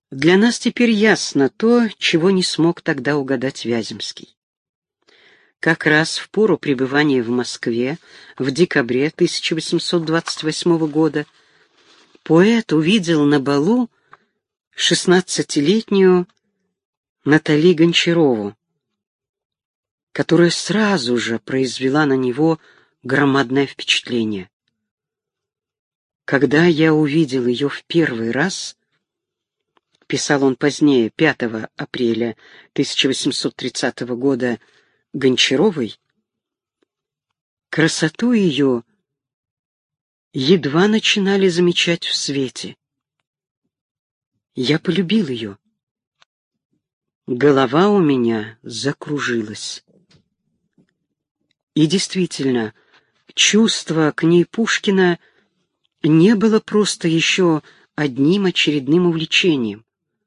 Для нас теперь ясно то, чего не смог тогда угадать Вяземский. Как раз в пору пребывания в Москве в декабре 1828 года поэт увидел на балу 16-летнюю Натали Гончарову, которая сразу же произвела на него громадное впечатление. «Когда я увидел ее в первый раз, — писал он позднее, 5 апреля 1830 года, Гончаровой, — красоту ее едва начинали замечать в свете. Я полюбил ее. Голова у меня закружилась». И действительно, чувство к ней Пушкина не было просто еще одним очередным увлечением.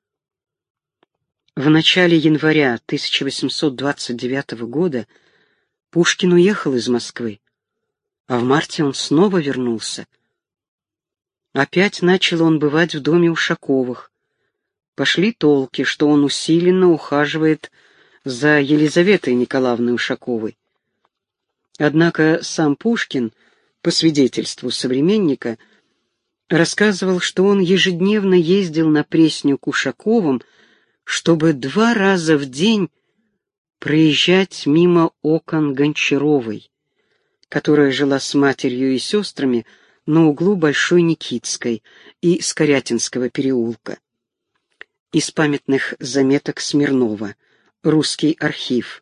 В начале января 1829 года Пушкин уехал из Москвы, а в марте он снова вернулся. Опять начал он бывать в доме Ушаковых. Пошли толки, что он усиленно ухаживает за Елизаветой Николаевной Ушаковой. Однако сам Пушкин, по свидетельству современника, рассказывал, что он ежедневно ездил на Пресню к Ушаковым, чтобы 2 раза в день проезжать мимо окон Гончаровой, которая жила с матерью и сестрами на углу Большой Никитской и Скорятинского переулка. Из памятных заметок Смирнова. Русский архив.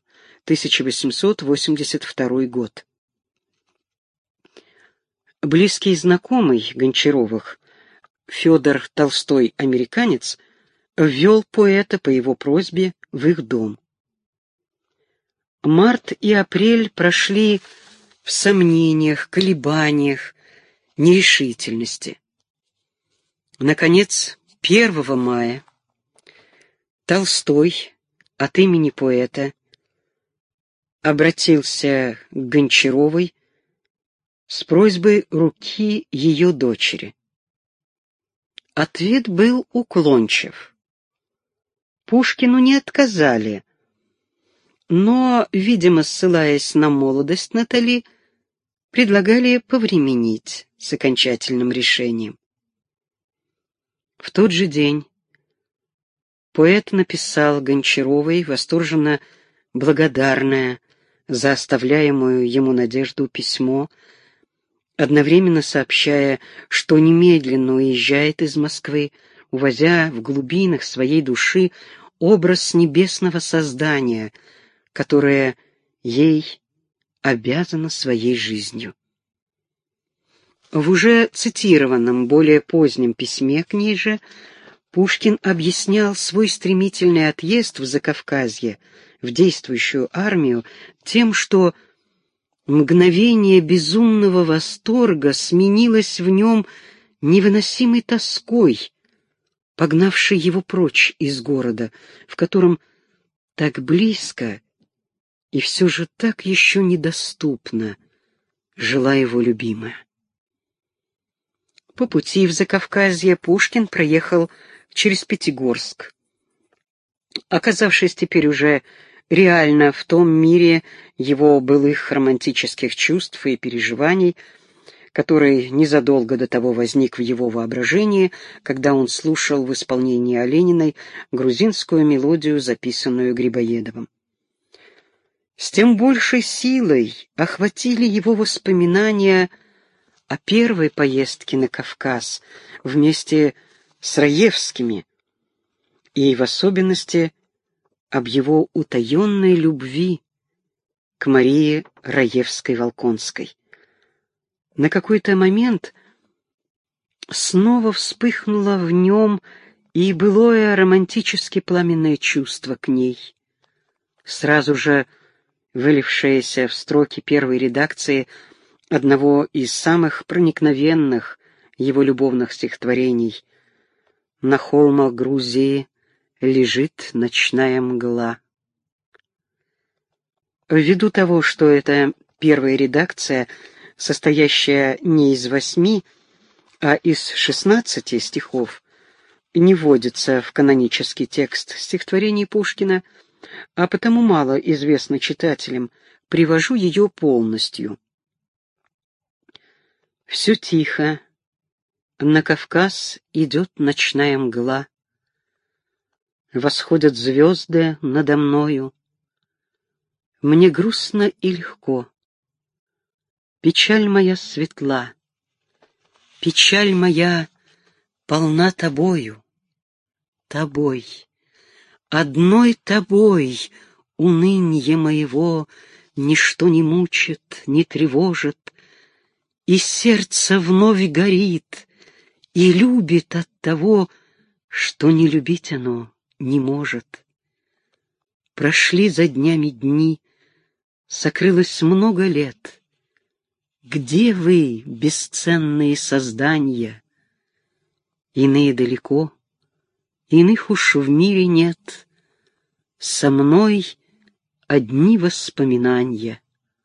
1882 год. Близкий знакомый Гончаровых, Федор Толстой-американец, ввел поэта по его просьбе в их дом. Март и апрель прошли в сомнениях, колебаниях, нерешительности. Наконец, 1 мая Толстой от имени поэта обратился к Гончаровой с просьбой руки ее дочери. Ответ был уклончив. Пушкину не отказали, но, видимо, ссылаясь на молодость Натали, предлагали повременить с окончательным решением. В тот же день поэт написал Гончаровой восторженно благодарное за оставляемую ему надежду письмо, одновременно сообщая, что немедленно уезжает из Москвы, увозя в глубинах своей души образ небесного создания, которое ей обязано своей жизнью. В уже цитированном, более позднем письме к ней же Пушкин объяснял свой стремительный отъезд в Закавказье, в действующую армию, тем, что мгновение безумного восторга сменилось в нем невыносимой тоской, погнавшей его прочь из города, в котором так близко и все же так еще недоступно жила его любимая. По пути в Закавказье Пушкин проехал через Пятигорск. Оказавшись теперь уже реально в том мире его былых романтических чувств и переживаний, который незадолго до того возник в его воображении, когда он слушал в исполнении Олениной грузинскую мелодию, записанную Грибоедовым. С тем большей силой охватили его воспоминания о первой поездке на Кавказ вместе с Раевскими, и в особенности об его утаенной любви к Марии Раевской-Волконской. На какой-то момент снова вспыхнуло в нем и былое романтически пламенное чувство к ней, сразу же вылившееся в строки первой редакции одного из самых проникновенных его любовных стихотворений: «На холмах Грузии лежит ночная мгла». Ввиду того, что это первая редакция, состоящая не из 8, а из 16 стихов, не вводится в канонический текст стихотворений Пушкина, а потому мало известна читателям, привожу ее полностью. Все тихо, на Кавказ идет ночная мгла, восходят звезды надо мною, мне грустно и легко, печаль моя светла, печаль моя полна тобою, тобой, одной тобой, унынье моего ничто не мучит, не тревожит, и сердце вновь горит и любит от того, что не любить оно не может. Прошли за днями дни, сокрылось много лет. Где вы, бесценные создания? Иные далеко, иных уж в мире нет. Со мной одни воспоминания.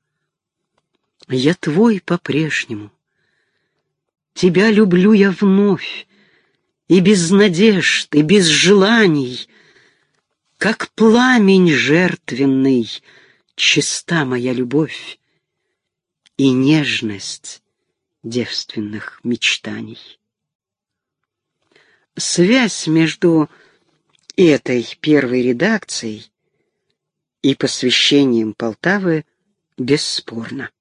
Я твой по-прежнему, тебя люблю я вновь, и без надежд, и без желаний, как пламень жертвенный, чиста моя любовь и нежность девственных мечтаний. Связь между этой первой редакцией и посвящением Полтавы бесспорна.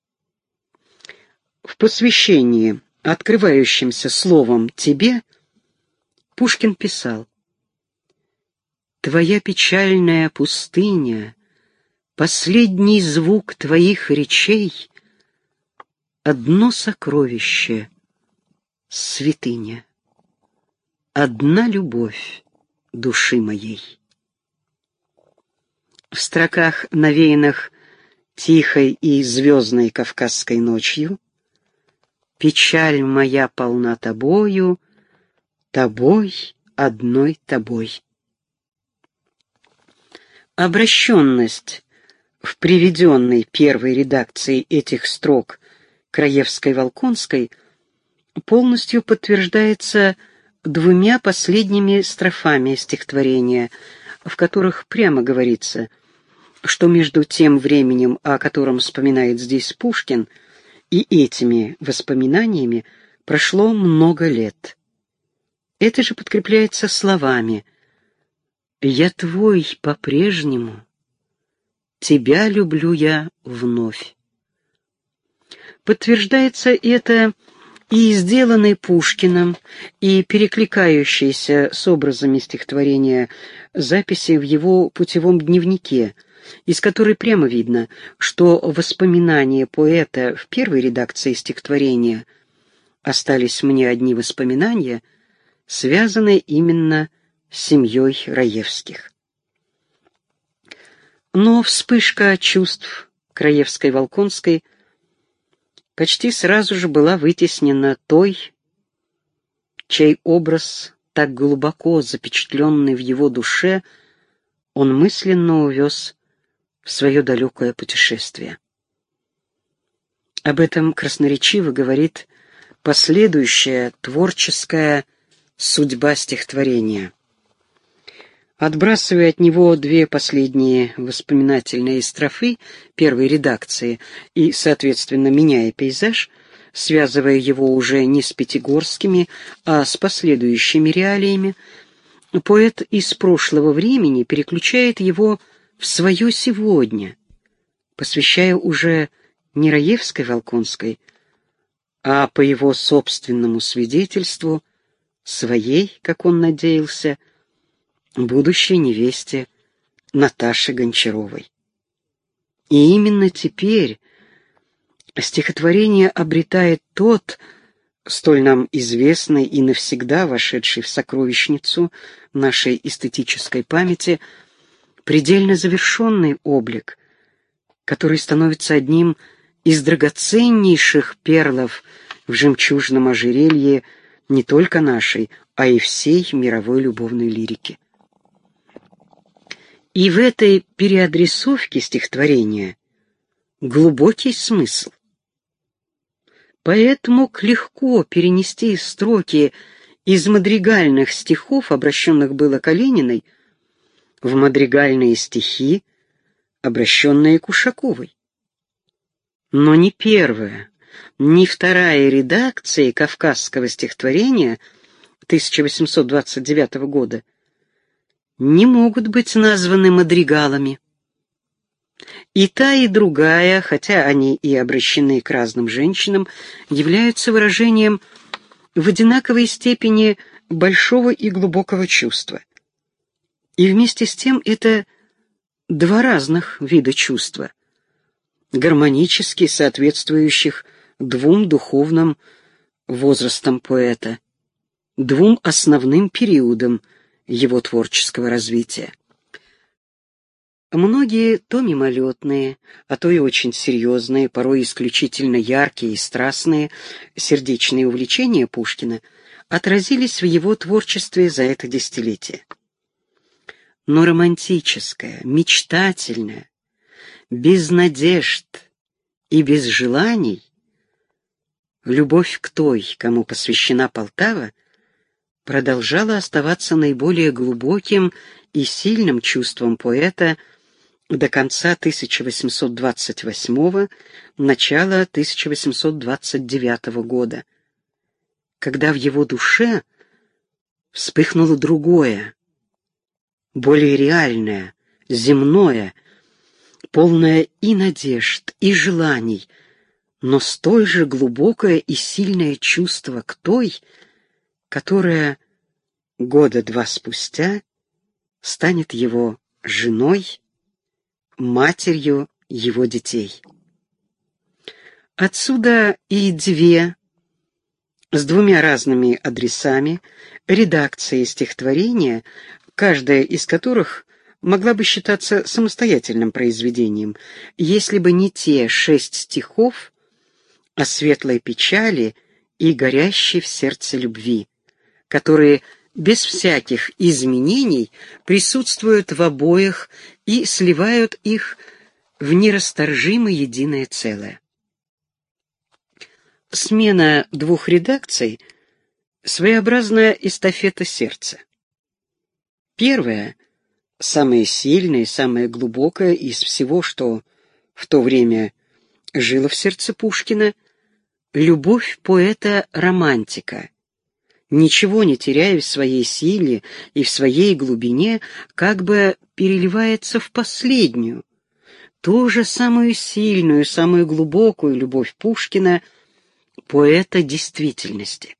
В посвящении, открывающемся словом «тебе», Пушкин писал: «Твоя печальная пустыня, последний звук твоих речей, одно сокровище, святыня, одна любовь души моей». В строках, навеянных тихой и звездной кавказской ночью, «Печаль моя полна тобою, тобой, одной тобой». Обращенность в приведенной первой редакции этих строк Краевской-Волконской полностью подтверждается двумя последними строфами стихотворения, в которых прямо говорится, что между тем временем, о котором вспоминает здесь Пушкин, и этими воспоминаниями прошло много лет. Это же подкрепляется словами: «Я твой по-прежнему, тебя люблю я вновь». Подтверждается это и сделанной Пушкиным, и перекликающейся с образами стихотворения записи в его путевом дневнике, из которой прямо видно, что воспоминания поэта в первой редакции стихотворения «Остались мне одни воспоминания», связаны именно с семьей Раевских. Но вспышка чувств Краевской-Волконской почти сразу же была вытеснена той, чей образ, так глубоко запечатленный в его душе, он мысленно увез в свое далекое путешествие. Об этом красноречиво говорит последующая творческая судьба стихотворения. Отбрасывая от него две последние воспоминательные строфы первой редакции и, соответственно, меняя пейзаж, связывая его уже не с пятигорскими, а с последующими реалиями, поэт из прошлого времени переключает его в свое сегодня, посвящая уже не Раевской-Волконской, а по его собственному свидетельству своей, как он надеялся, будущей невесте Наташе Гончаровой. И именно теперь стихотворение обретает тот, столь нам известный и навсегда вошедший в сокровищницу нашей эстетической памяти, предельно завершенный облик, который становится одним из драгоценнейших перлов в жемчужном ожерелье не только нашей, а и всей мировой любовной лирики. И в этой переадресовке стихотворения глубокий смысл. Поэт мог легко перенести строки из мадригальных стихов, обращенных было к Олениной, в мадригальные стихи, обращенные к Ушаковой. Но ни первая, ни вторая редакции кавказского стихотворения 1829 года не могут быть названы мадригалами. И та, и другая, хотя они и обращены к разным женщинам, являются выражением в одинаковой степени большого и глубокого чувства. И вместе с тем это два разных вида чувства, гармонически соответствующих двум духовным возрастам поэта, двум основным периодам его творческого развития. Многие то мимолетные, а то и очень серьезные, порой исключительно яркие и страстные сердечные увлечения Пушкина отразились в его творчестве за это десятилетие. Но романтическое, мечтательное, без надежд и без желаний любовь к той, кому посвящена Полтава, продолжала оставаться наиболее глубоким и сильным чувством поэта до конца 1828, начала 1829 года, когда в его душе вспыхнуло другое, более реальное, земное, полное и надежд, и желаний, но столь же глубокое и сильное чувство к той, которая года два спустя станет его женой, матерью его детей. Отсюда и с двумя разными адресами, редакции стихотворения, каждая из которых могла бы считаться самостоятельным произведением, если бы не те 6 стихов о светлой печали и горящей в сердце любви, которые без всяких изменений присутствуют в обоих и сливают их в нерасторжимо единое целое. Смена двух редакций — своеобразная эстафета сердца. Первая, самая сильная и самая глубокая из всего, что в то время жило в сердце Пушкина, любовь поэта-романтика, ничего не теряя в своей силе и в своей глубине, как бы переливается в последнюю, ту же самую сильную, самую глубокую любовь Пушкина, поэта действительности.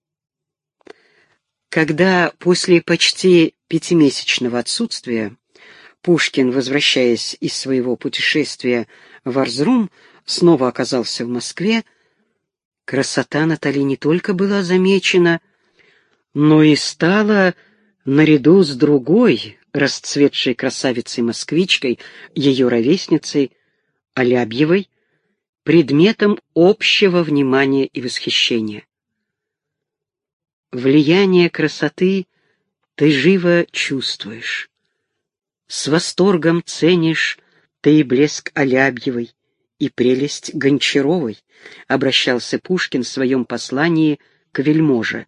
Когда после почти 5-месячного отсутствия Пушкин, возвращаясь из своего путешествия в Эрзрум, снова оказался в Москве, красота Натали не только была замечена, но и стала, наряду с другой расцветшей красавицей-москвичкой, ее ровесницей, Алябьевой, предметом общего внимания и восхищения. Влияние красоты ты живо чувствуешь. С восторгом ценишь ты и блеск Алябьевой, и прелесть Гончаровой, обращался Пушкин в своем послании к вельможе.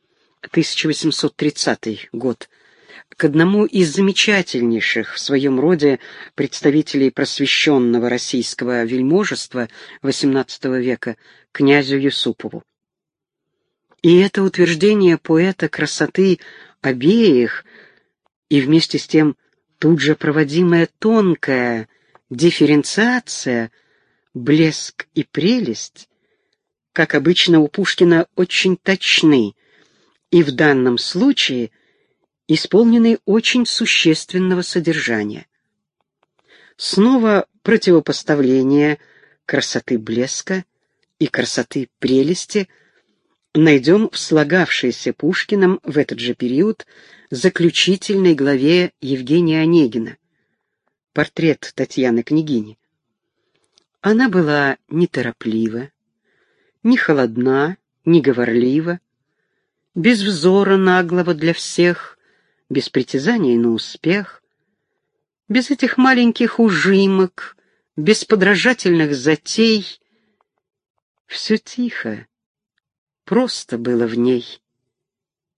1830 год. К одному из замечательнейших в своем роде представителей просвещенного российского вельможества XVIII века, князю Юсупову. И это утверждение поэта красоты обеих, и вместе с тем тут же проводимая тонкая дифференциация, блеск и прелесть, как обычно у Пушкина, очень точны, и в данном случае исполнены очень существенного содержания. Снова противопоставление красоты блеска и красоты прелести найдем в слагавшейся Пушкиным в этот же период заключительной главе Евгения Онегина «Портрет Татьяны Княгини». Она была нетороплива, не холодна, не говорлива, без взора наглого для всех, без притязаний на успех, без этих маленьких ужимок, без подражательных затей. Все тихо, просто было в ней.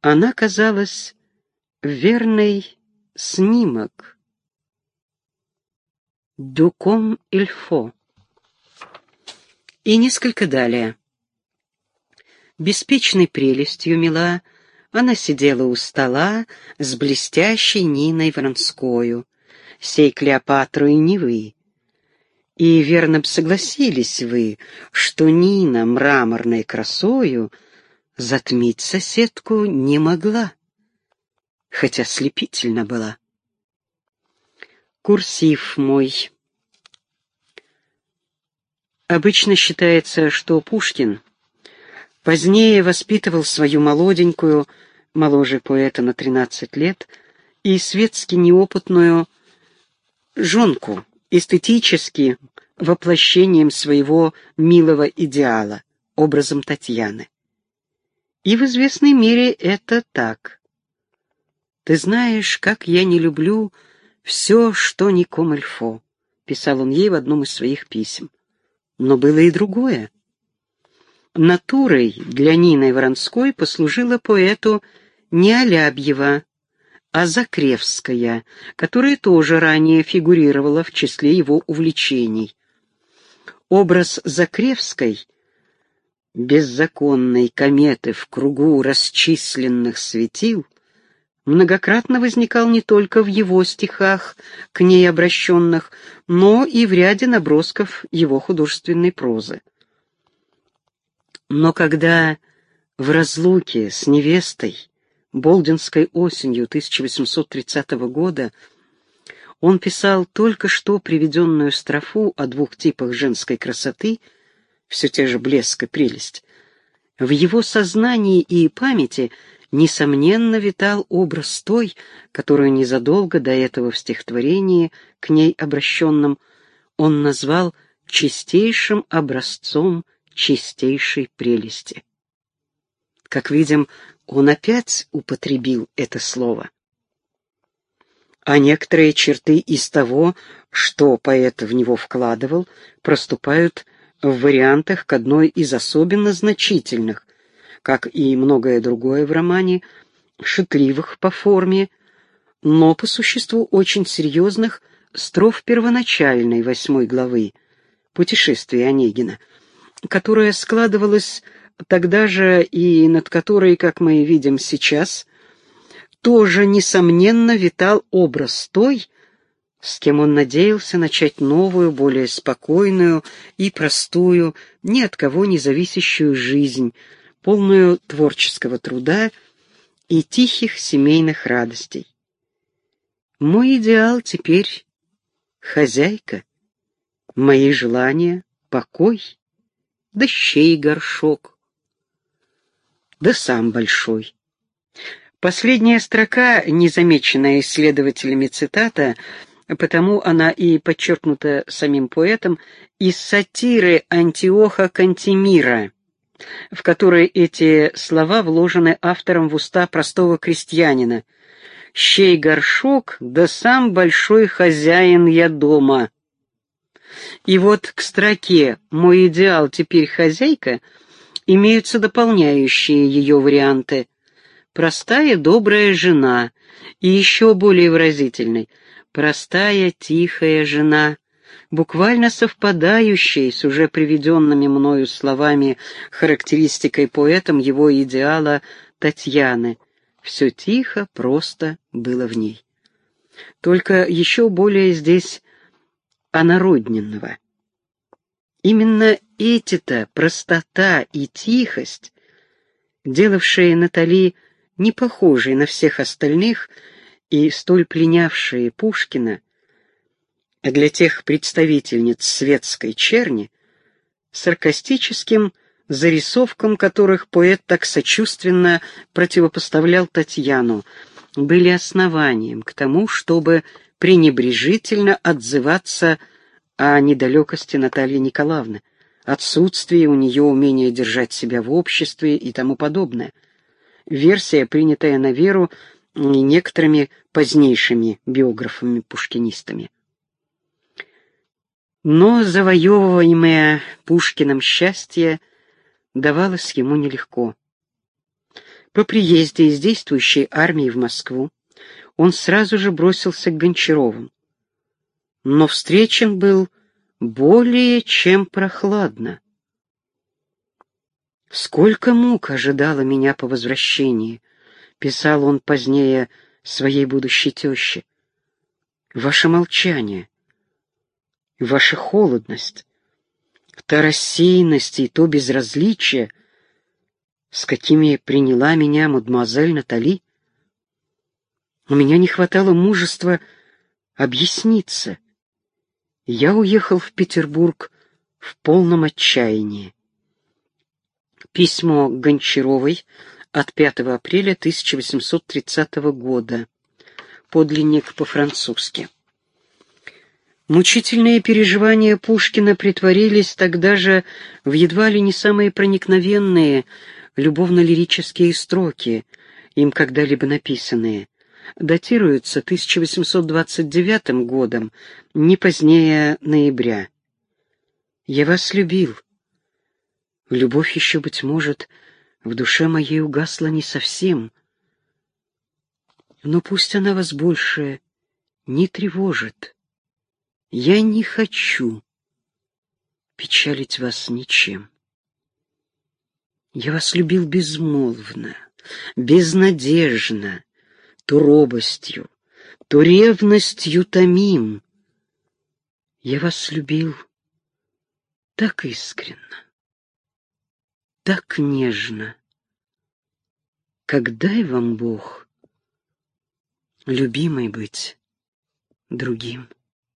Она казалась верный снимок. «Дуком Ильфо». И несколько далее. Беспечной прелестью мила она сидела у стола с блестящей Ниной Вронскою, сей Клеопатру и не вы. И верно б согласились вы, что Нина мраморной красою затмить соседку не могла, хотя слепительна была. Курсив мой. Обычно считается, что Пушкин позднее воспитывал свою молоденькую, моложе поэта на 13 лет, и светски неопытную жонку, эстетически воплощением своего милого идеала, образом Татьяны. И в известной мере это так. «Ты знаешь, как я не люблю все, что не комильфо», писал он ей в одном из своих писем. Но было и другое. Натурой для Нины Воронской послужила поэту не Алябьева, а Закревская, которая тоже ранее фигурировала в числе его увлечений. Образ Закревской, беззаконной кометы в кругу расчисленных светил, многократно возникал не только в его стихах, к ней обращенных, но и в ряде набросков его художественной прозы. Но когда в разлуке с невестой Болдинской осенью 1830 года он писал только что приведенную строфу о двух типах женской красоты, все те же блеск и прелесть, в его сознании и памяти несомненно витал образ той, которую незадолго до этого в стихотворении, к ней обращенном, он назвал чистейшим образцом чистейшей прелести. Как видим, он опять употребил это слово. А некоторые черты из того, что поэт в него вкладывал, проступают в вариантах к одной из особенно значительных, как и многое другое в романе, шутливых по форме, но по существу очень серьезных строф первоначальной 8 главы «Путешествие Онегина», которая складывалась тогда же и над которой, как мы видим сейчас, тоже, несомненно, витал образ той, с кем он надеялся начать новую, более спокойную и простую, ни от кого не зависящую жизнь, полную творческого труда и тихих семейных радостей. Мой идеал теперь хозяйка, мои желания — покой, да щей горшок, да сам большой. Последняя строка, незамеченная исследователями цитата, потому она и подчеркнута самим поэтом, из сатиры Антиоха Кантемира, в которой эти слова вложены автором в уста простого крестьянина: «Щей горшок, да сам большой хозяин я дома». И вот к строке «Мой идеал теперь хозяйка» имеются дополняющие ее варианты: простая добрая жена, и еще более выразительной простая тихая жена, буквально совпадающей с уже приведенными мною словами характеристикой поэтом его идеала Татьяны. Все тихо, просто было в ней. Только еще более здесь онародненного. Именно эти-то простота и тихость, делавшие Натали не похожей на всех остальных и столь пленявшие Пушкина, а для тех представительниц светской черни, саркастическим зарисовкам которых поэт так сочувственно противопоставлял Татьяну, были основанием к тому, чтобы пренебрежительно отзываться о недалекости Натальи Николаевны, отсутствии у нее умения держать себя в обществе и тому подобное. Версия, принятая на веру некоторыми позднейшими биографами-пушкинистами. Но завоевываемое Пушкиным счастье давалось ему нелегко. По приезде из действующей армии в Москву он сразу же бросился к Гончаровым, но встречен был более чем прохладно. «Сколько мук ожидало меня по возвращении», — писал он позднее своей будущей теще. «Ваше молчание, ваша холодность, та рассеянность и то безразличие, с какими приняла меня мадемуазель Натали. У меня не хватало мужества объясниться. Я уехал в Петербург в полном отчаянии». Письмо Гончаровой от 5 апреля 1830 года. Подлинник по-французски. Мучительные переживания Пушкина претворились тогда же в едва ли не самые проникновенные любовно-лирические строки, им когда-либо написанные. Датируются 1829 годом, не позднее ноября. «Я вас любил. Любовь еще, быть может, в душе моей угасла не совсем, но пусть она вас больше не тревожит. Я не хочу печалить вас ничем. Я вас любил безмолвно, безнадежно, то робостью, то ревностью томим. Я вас любил так искренно, так нежно, как дай вам Бог, любимой быть другим».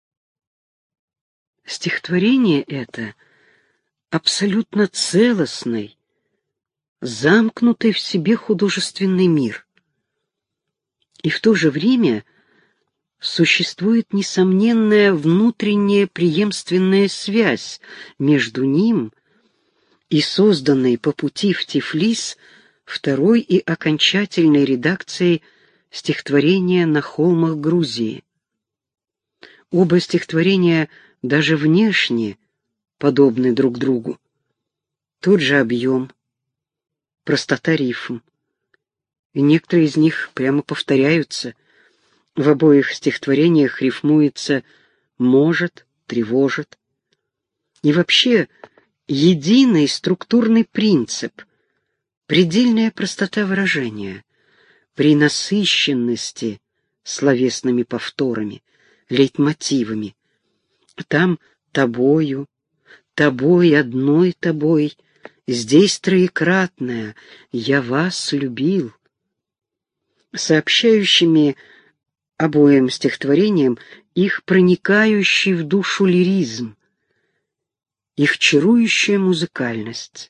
Стихотворение это абсолютно целостный, замкнутый в себе художественный мир. И в то же время существует несомненная внутренняя преемственная связь между ним и созданной по пути в Тифлис второй и окончательной редакцией стихотворения «На холмах Грузии». Оба стихотворения даже внешне подобны друг другу. Тот же объем, простота рифм, и некоторые из них прямо повторяются. В обоих стихотворениях рифмуется «может», «тревожит». И вообще единый структурный принцип, предельная простота выражения при насыщенности словесными повторами, лейтмотивами. Там тобою, тобой, одной тобой, здесь троекратное «я вас любил». Сообщающими обоим стихотворениям их проникающий в душу лиризм, их чарующая музыкальность.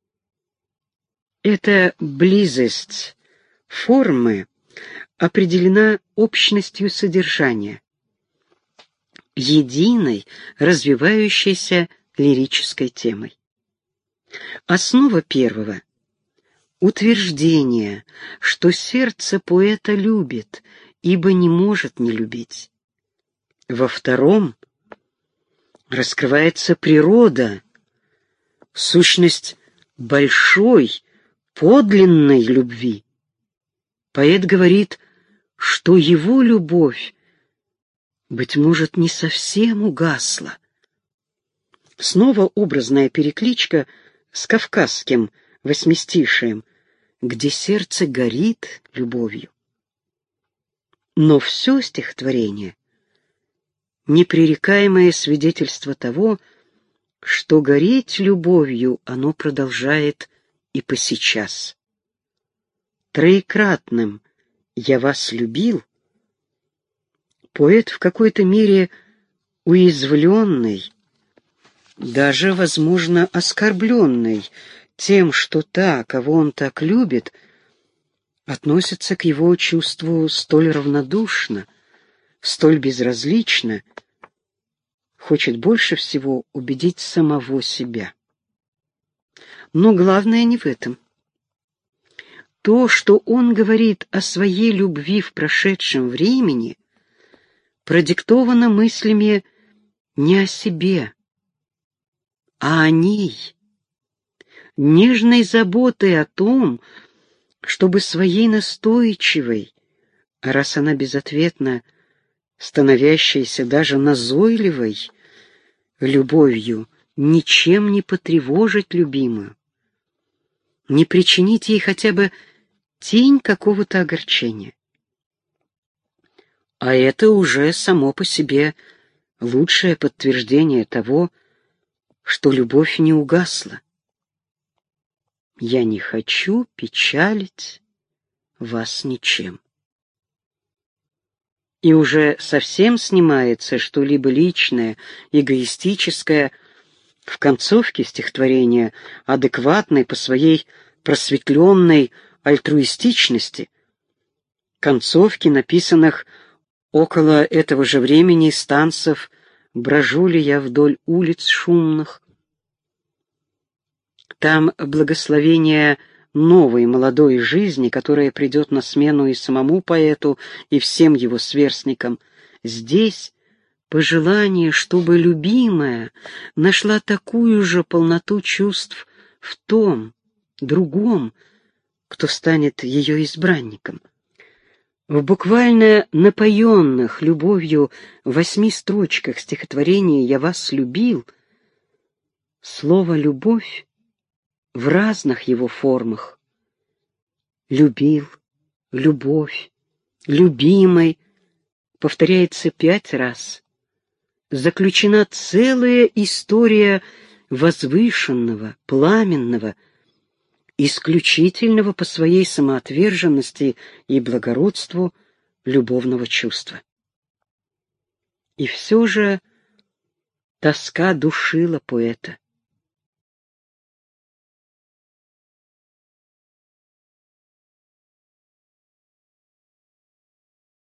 Эта близость формы определена общностью содержания, единой, развивающейся лирической темой. Основа первого — утверждение, что сердце поэта любит, ибо не может не любить. Во втором раскрывается природа, сущность большой, подлинной любви. Поэт говорит, что его любовь, быть может, не совсем угасла. Снова образная перекличка с кавказским восьмистишием, где сердце горит любовью. Но все стихотворение — непререкаемое свидетельство того, что гореть любовью оно продолжает и посейчас. Троекратным «я вас любил» поэт в какой-то мере уязвленный, даже, возможно, оскорбленный тем, что та, кого он так любит, относится к его чувству столь равнодушно, столь безразлично, хочет больше всего убедить самого себя. Но главное не в этом. То, что он говорит о своей любви в прошедшем времени, продиктовано мыслями не о себе, а о ней, нежной заботой о том, чтобы своей настойчивой, а раз она безответна, становящейся даже назойливой, любовью ничем не потревожить любимую, не причинить ей хотя бы тень какого-то огорчения. А это уже само по себе лучшее подтверждение того, что любовь не угасла. Я не хочу печалить вас ничем. И уже совсем снимается что-либо личное, эгоистическое. В концовке стихотворения, адекватной по своей просветленной альтруистичности, концовке, написанных около этого же времени станцев «Брожу ли я вдоль улиц шумных». Там благословение новой молодой жизни, которая придет на смену и самому поэту, и всем его сверстникам. Здесь пожелание, чтобы любимая нашла такую же полноту чувств в том, другом, кто станет ее избранником. В буквально напоенных любовью 8 строчках стихотворения «Я вас любил» слово «любовь» в разных его формах — любил, любовь, любимый — повторяется 5 раз. Заключена целая история возвышенного, пламенного, исключительного по своей самоотверженности и благородству любовного чувства. И все же тоска душила поэта.